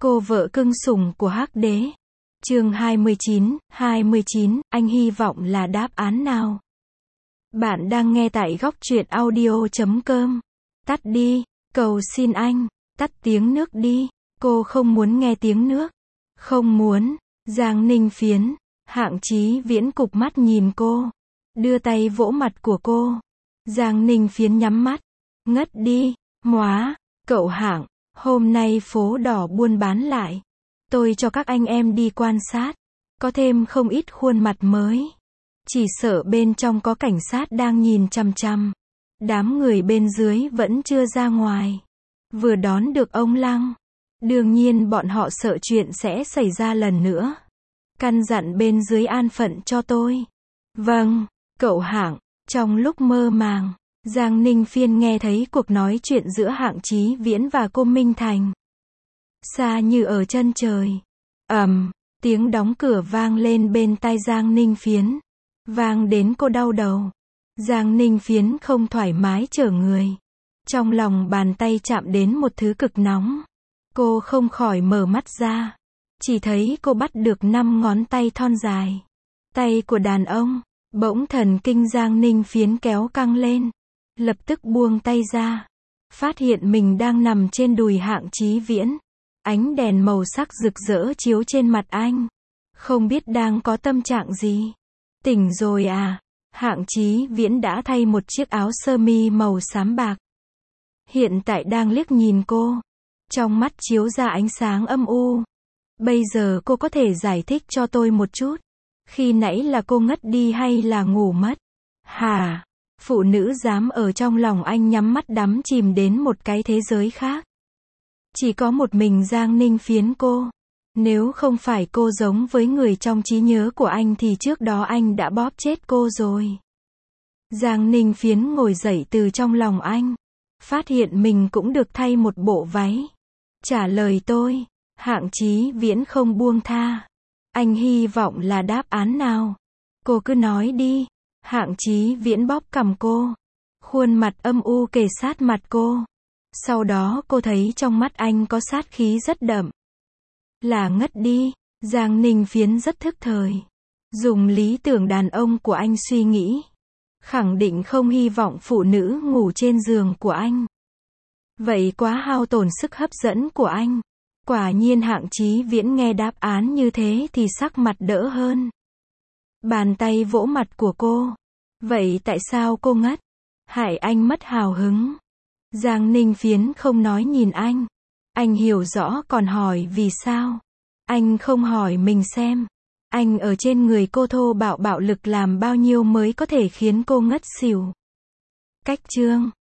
Cô vợ cưng sủng của Hắc Đế. Chương 29, anh hy vọng là đáp án nào? Bạn đang nghe tại góc truyện audio.com. Tắt đi, cầu xin anh, tắt tiếng nước đi. Cô không muốn nghe tiếng nước. Không muốn. Giang Ninh Phiến. Hạng Chí Viễn cụp mắt nhìn cô. Đưa tay vỗ mặt của cô. Giang Ninh Phiến nhắm mắt. Ngất đi. Móa. Cậu Hạng. Hôm nay phố đỏ buôn bán lại. Tôi cho các anh em đi quan sát. Có thêm không ít khuôn mặt mới. Chỉ sợ bên trong có cảnh sát đang nhìn chằm chằm. Đám người bên dưới vẫn chưa ra ngoài. Vừa đón được ông Lăng. Đương nhiên bọn họ sợ chuyện sẽ xảy ra lần nữa. Căn dặn bên dưới an phận cho tôi. Vâng, cậu Hạng. Trong lúc mơ màng, Giang Ninh Phiên nghe thấy cuộc nói chuyện giữa Hạng Chí Viễn và cô Minh Thành. Xa như ở chân trời. Tiếng đóng cửa vang lên bên tai Giang Ninh Phiến. Vang đến cô đau đầu. Giang Ninh Phiến không thoải mái trở người. Trong lòng bàn tay chạm đến một thứ cực nóng. Cô không khỏi mở mắt ra. Chỉ thấy cô bắt được 5 ngón tay thon dài. Tay của đàn ông. Bỗng thần kinh Giang Ninh Phiến kéo căng lên. Lập tức buông tay ra. Phát hiện mình đang nằm trên đùi Hạng Chí Viễn. Ánh đèn màu sắc rực rỡ chiếu trên mặt anh. Không biết đang có tâm trạng gì. Tỉnh rồi à? Hạng Chí Viễn đã thay một chiếc áo sơ mi màu xám bạc. Hiện tại đang liếc nhìn cô. Trong mắt chiếu ra ánh sáng âm u. Bây giờ cô có thể giải thích cho tôi một chút. Khi nãy là cô ngất đi hay là ngủ mất? Hả? Phụ nữ dám ở trong lòng anh nhắm mắt đắm chìm đến một cái thế giới khác. Chỉ có một mình Giang Ninh Phiến cô. Nếu không phải cô giống với người trong trí nhớ của anh thì trước đó anh đã bóp chết cô rồi. Giang Ninh Phiến ngồi dậy từ trong lòng anh. Phát hiện mình cũng được thay một bộ váy. Trả lời tôi. Hạng Chí Viễn không buông tha. Anh hy vọng là đáp án nào? Cô cứ nói đi. Hạng Chí Viễn bóp cằm cô. Khuôn mặt âm u kề sát mặt cô. Sau đó cô thấy trong mắt anh có sát khí rất đậm. Là ngất đi. Giang Ninh Phiến rất thức thời. Dùng lý tưởng đàn ông của anh suy nghĩ. Khẳng định không hy vọng phụ nữ ngủ trên giường của anh. Vậy quá hao tổn sức hấp dẫn của anh. Quả nhiên Hạng Chí Viễn nghe đáp án như thế thì sắc mặt đỡ hơn. Bàn tay vỗ mặt của cô. Vậy tại sao cô ngất? Hại anh mất hào hứng. Giang Ninh Phiến không nói nhìn anh. Anh hiểu rõ còn hỏi vì sao. Anh không hỏi mình xem. Anh ở trên người cô thô bạo bạo lực làm bao nhiêu mới có thể khiến cô ngất xỉu. Cách chương